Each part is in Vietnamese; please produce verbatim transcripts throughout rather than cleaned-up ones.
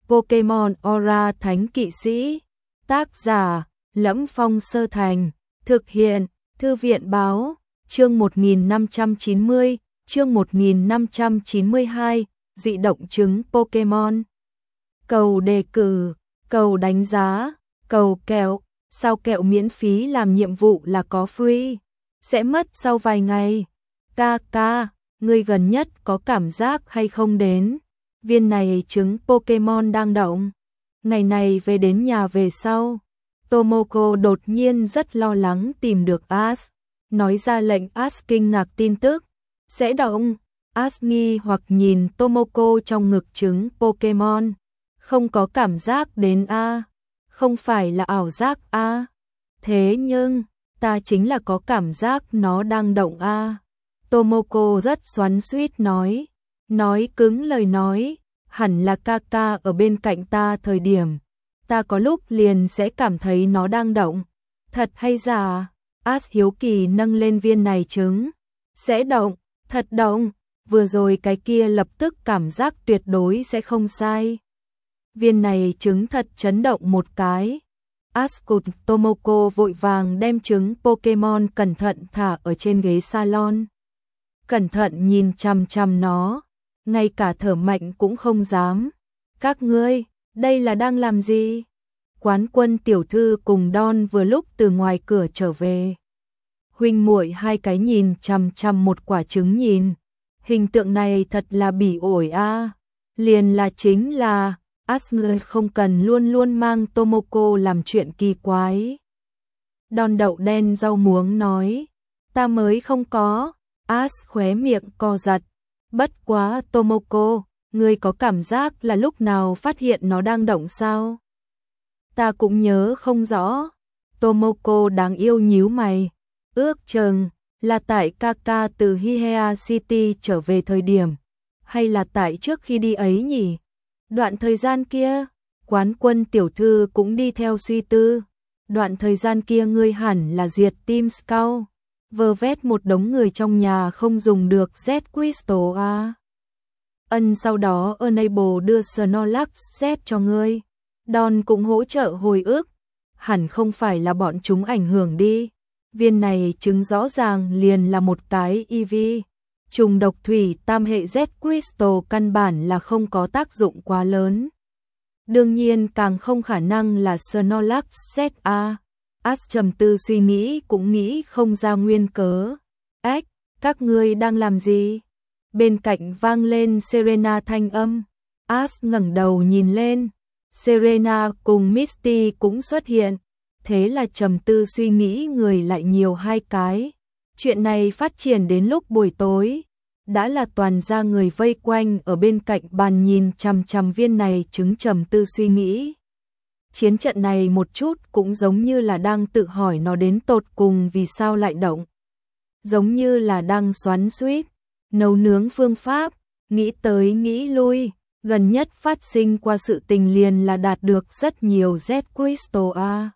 Pokemon Aura Thánh Kỵ Sĩ. Tác giả: Lẫm Phong Sơ Thành. Thực hiện: Thư viện báo. Chương một nghìn năm trăm chín mươi, chương một nghìn năm trăm chín mươi hai, dị động trứng Pokemon. Cầu đề cử, cầu đánh giá, cầu kẹo, sao kẹo miễn phí làm nhiệm vụ là có free, sẽ mất sau vài ngày. Ca ca, người gần nhất có cảm giác hay không đến? Viên này trứng Pokemon đang động. Ngày này về đến nhà về sau, Tomoko đột nhiên rất lo lắng tìm được Ash, nói ra lệnh Ash kinh ngạc tin tức. Sẽ động. Ash nghi hoặc nhìn Tomoko trong ngực trứng Pokemon. Không có cảm giác đến a, không phải là ảo giác a. Thế nhưng, ta chính là có cảm giác nó đang động a. Tomoko rất xoắn xuýt nói, nói cứng lời nói, hẳn là ca ca ở bên cạnh ta thời điểm, ta có lúc liền sẽ cảm thấy nó đang động. Thật hay giả? Ash hiếu kỳ nâng lên viên này trứng. Sẽ động, thật động, vừa rồi cái kia lập tức cảm giác tuyệt đối sẽ không sai. Viên này trứng thật chấn động một cái. Ash cùng Tomoko vội vàng đem trứng Pokemon cẩn thận thả ở trên ghế salon. Cẩn thận nhìn chằm chằm nó, ngay cả thở mạnh cũng không dám. Các ngươi, đây là đang làm gì? Quán Quân tiểu thư cùng Don vừa lúc từ ngoài cửa trở về. Huynh muội hai cái nhìn chằm chằm một quả trứng nhìn. Hình tượng này thật là bỉ ổi a. Liền là chính là Ash người không cần luôn luôn mang Tomoko làm chuyện kỳ quái. Don đậu đen rau muống nói, ta mới không có. Ash khóe miệng co giật. Bất quá Tomoko, ngươi có cảm giác là lúc nào phát hiện nó đang động sao? Ta cũng nhớ không rõ. Tomoko đáng yêu nhíu mày. Ước chừng là tại Kaka từ Hihea City trở về thời điểm, hay là tại trước khi đi ấy nhỉ? Đoạn thời gian kia, Quán Quân tiểu thư cũng đi theo suy tư. Đoạn thời gian kia ngươi hẳn là diệt Team Scout, vơ vét một đống người trong nhà không dùng được Z Crystal a. Ân sau đó Enable đưa Snorlax Z cho ngươi. Don cũng hỗ trợ hồi ức. Hẳn không phải là bọn chúng ảnh hưởng đi. Viên này trứng rõ ràng liền là một cái e vê. Trùng độc thủy tam hệ Z Crystal căn bản là không có tác dụng quá lớn. Đương nhiên càng không khả năng là Snorlax Z a. Ash trầm tư suy nghĩ cũng nghĩ không ra nguyên cớ. Ếch, các ngươi đang làm gì? Bên cạnh vang lên Serena thanh âm. Ash ngẩng đầu nhìn lên. Serena cùng Misty cũng xuất hiện. Thế là trầm tư suy nghĩ người lại nhiều hai cái. Chuyện này phát triển đến lúc buổi tối. Đã là toàn ra người vây quanh ở bên cạnh bàn nhìn chằm chằm viên này chứng trầm tư suy nghĩ. Chiến trận này một chút cũng giống như là đang tự hỏi nó đến tột cùng vì sao lại động. Giống như là đang xoắn xuýt, nấu nướng phương pháp, nghĩ tới nghĩ lui, gần nhất phát sinh qua sự tình liền là đạt được rất nhiều Z Crystal A.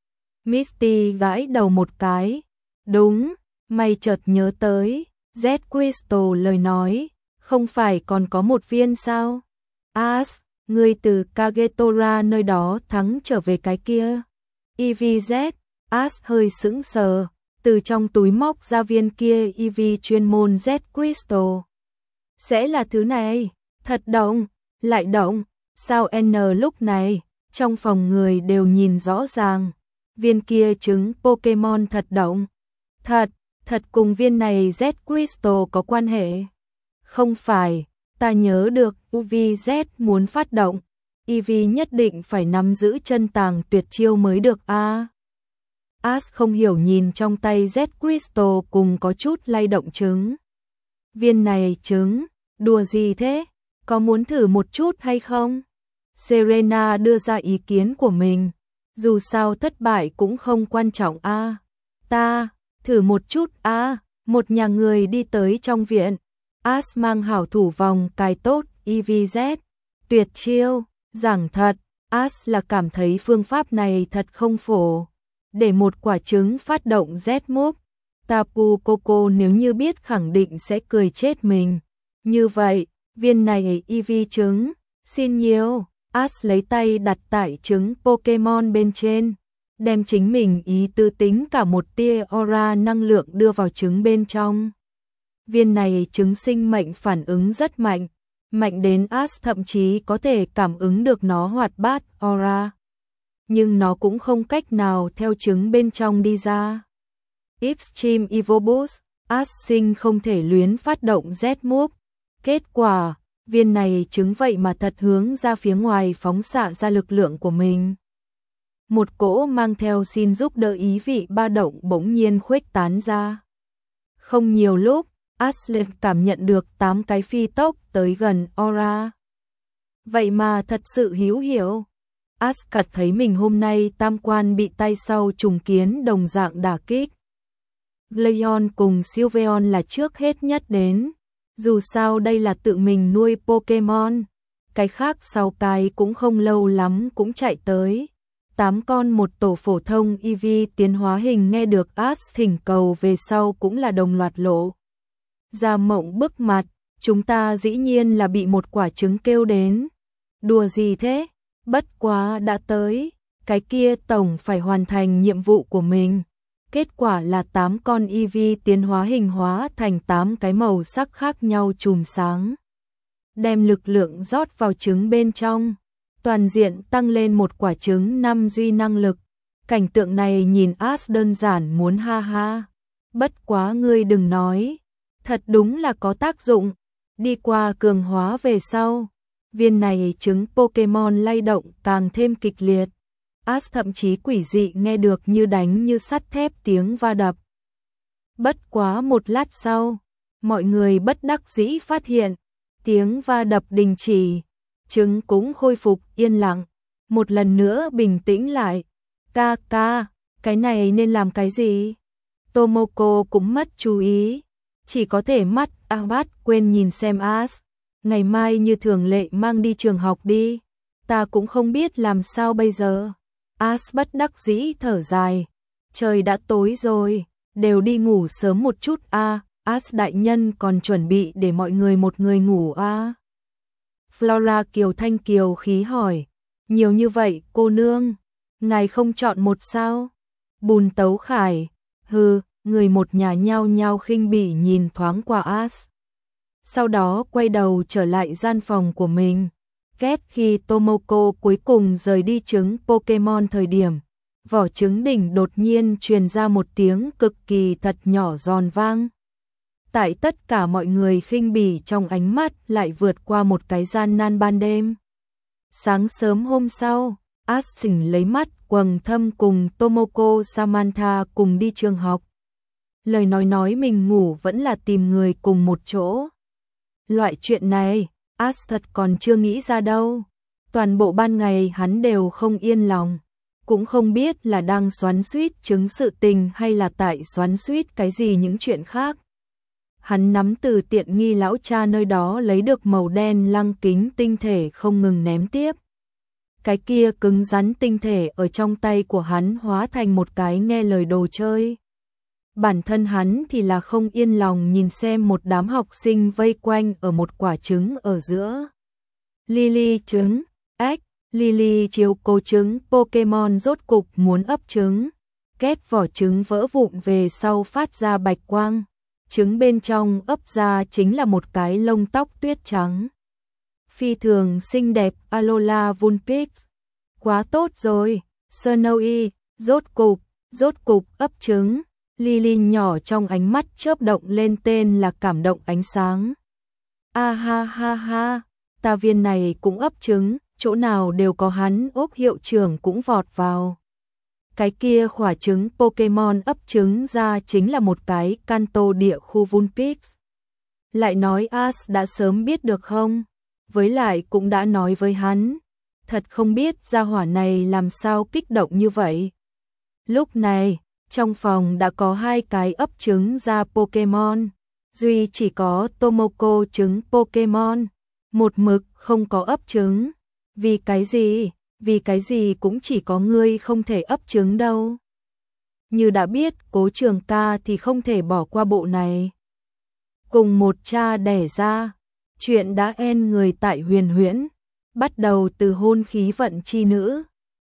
Misty gãi đầu một cái. Đúng, mày chợt nhớ tới, Z Crystal lời nói, không phải còn có một viên sao? Ash, ngươi từ Kagetora nơi đó thắng trở về cái kia. e vê Z, Ash hơi sững sờ, từ trong túi móc ra viên kia e vê chuyên môn Z Crystal. Sẽ là thứ này, thật động, lại động, sao N lúc này, trong phòng người đều nhìn rõ ràng. Viên kia trứng Pokemon thật động. Thật, thật cùng viên này Z Crystal có quan hệ. Không phải, ta nhớ được u vê Z muốn phát động. e vê nhất định phải nắm giữ chân tàng tuyệt chiêu mới được a. À. Ash không hiểu nhìn trong tay Z Crystal cùng có chút lay động trứng. Viên này trứng, đùa gì thế? Có muốn thử một chút hay không? Serena đưa ra ý kiến của mình. Dù sao thất bại cũng không quan trọng a. À. Ta, thử một chút a. À. Một nhà người đi tới trong viện. Ash mang hảo thủ vòng cài tốt e vê Z. Tuyệt chiêu, giảng thật, Ash là cảm thấy phương pháp này thật không phổ. Để một quả trứng phát động Z move, Tapu Koko nếu như biết khẳng định sẽ cười chết mình. Như vậy, viên này e vê trứng, xin nhiều, Ash lấy tay đặt tại trứng Pokemon bên trên, đem chính mình ý tư tính cả một tia aura năng lượng đưa vào trứng bên trong. Viên này trứng sinh mệnh phản ứng rất mạnh, mạnh đến Ash thậm chí có thể cảm ứng được nó hoạt bát aura. Nhưng nó cũng không cách nào theo trứng bên trong đi ra. Extreme Evo Boost, Ash sinh không thể luyến phát động Z-Move. Kết quả, viên này trứng vậy mà thật hướng ra phía ngoài phóng xạ ra lực lượng của mình. Một cỗ mang theo xin giúp đỡ ý vị ba động bỗng nhiên khuếch tán ra. Không nhiều lúc, Ashley cảm nhận được tám cái phi tốc tới gần aura. Vậy mà thật sự hữu hiệu. Ash cảm thấy mình hôm nay tam quan bị tay sau trùng kiến đồng dạng đả kích. Leon cùng Sylveon là trước hết nhất đến. Dù sao đây là tự mình nuôi Pokemon. Cái khác sau cái cũng không lâu lắm cũng chạy tới. Tám con một tổ phổ thông e vê tiến hóa hình nghe được Ash thỉnh cầu về sau cũng là đồng loạt lộ ra mộng bức mặt. Chúng ta dĩ nhiên là bị một quả trứng kêu đến. Đùa gì thế? Bất quá đã tới. Cái kia tổng phải hoàn thành nhiệm vụ của mình. Kết quả là tám con e vê tiến hóa hình hóa thành tám cái màu sắc khác nhau chùm sáng. Đem lực lượng rót vào trứng bên trong. Toàn diện tăng lên một quả trứng năm duy năng lực. Cảnh tượng này nhìn Ash đơn giản muốn ha ha. Bất quá ngươi đừng nói. Thật đúng là có tác dụng. Đi qua cường hóa về sau. Viên này trứng Pokemon lay động càng thêm kịch liệt. Ash thậm chí quỷ dị nghe được như đánh như sắt thép tiếng va đập. Bất quá một lát sau, mọi người bất đắc dĩ phát hiện, tiếng va đập đình chỉ, trứng cũng khôi phục yên lặng, một lần nữa bình tĩnh lại. Ca ca, cái này nên làm cái gì? Tomoko cũng mất chú ý, chỉ có thể mắt Abat quên nhìn xem Ash. Ngày mai như thường lệ mang đi trường học đi, ta cũng không biết làm sao bây giờ. Ash bất đắc dĩ thở dài, trời đã tối rồi, đều đi ngủ sớm một chút a. À. Ash đại nhân còn chuẩn bị để mọi người một người ngủ a. À. Flora kiều thanh kiều khí hỏi, nhiều như vậy cô nương, ngài không chọn một sao? Bùn Tấu Khải, hừ, người một nhà nhao nhao khinh bỉ nhìn thoáng qua Ash. Sau đó quay đầu trở lại gian phòng của mình. Kết khi Tomoko cuối cùng rời đi trứng Pokemon thời điểm, vỏ trứng đỉnh đột nhiên truyền ra một tiếng cực kỳ thật nhỏ giòn vang. Tại tất cả mọi người khinh bỉ trong ánh mắt lại vượt qua một cái gian nan ban đêm. Sáng sớm hôm sau, Ash chỉnh lấy mắt quầng thâm cùng Tomoko Samantha cùng đi trường học. Lời nói nói mình ngủ vẫn là tìm người cùng một chỗ. Loại chuyện này, Ash thật còn chưa nghĩ ra đâu. Toàn bộ ban ngày hắn đều không yên lòng. Cũng không biết là đang xoắn xuýt chứng sự tình hay là tại xoắn xuýt cái gì những chuyện khác. Hắn nắm từ tiện nghi lão cha nơi đó lấy được màu đen lăng kính tinh thể không ngừng ném tiếp. Cái kia cứng rắn tinh thể ở trong tay của hắn hóa thành một cái nghe lời đồ chơi. Bản thân hắn thì là không yên lòng nhìn xem một đám học sinh vây quanh ở một quả trứng ở giữa. Lily trứng, ếch, Lily chiếu cố trứng Pokemon rốt cục muốn ấp trứng. Kết vỏ trứng vỡ vụn về sau phát ra bạch quang. Trứng bên trong ấp ra chính là một cái lông tóc tuyết trắng. Phi thường xinh đẹp Alola Vulpix. Quá tốt rồi, Snowy, rốt cục, rốt cục ấp trứng. Lily nhỏ trong ánh mắt chớp động lên tên là cảm động ánh sáng. A ha ha ha, ta viên này cũng ấp trứng, chỗ nào đều có hắn. Ốc hiệu trưởng cũng vọt vào. Cái kia khỏa trứng Pokemon ấp trứng ra chính là một cái Kanto địa khu Vulpix. Lại nói Ash đã sớm biết được không? Với lại cũng đã nói với hắn. Thật không biết gia hỏa này làm sao kích động như vậy. Lúc này, trong phòng đã có hai cái ấp trứng ra Pokemon. Duy chỉ có Tomoko trứng Pokemon. Một mực không có ấp trứng. Vì cái gì? Vì cái gì cũng chỉ có ngươi không thể ấp trứng đâu. Như đã biết Cố Trường Ca thì không thể bỏ qua bộ này. Cùng một cha đẻ ra. Chuyện đã en người tại Huyền Huyễn. bắt đầu từ hôn khí vận chi nữ.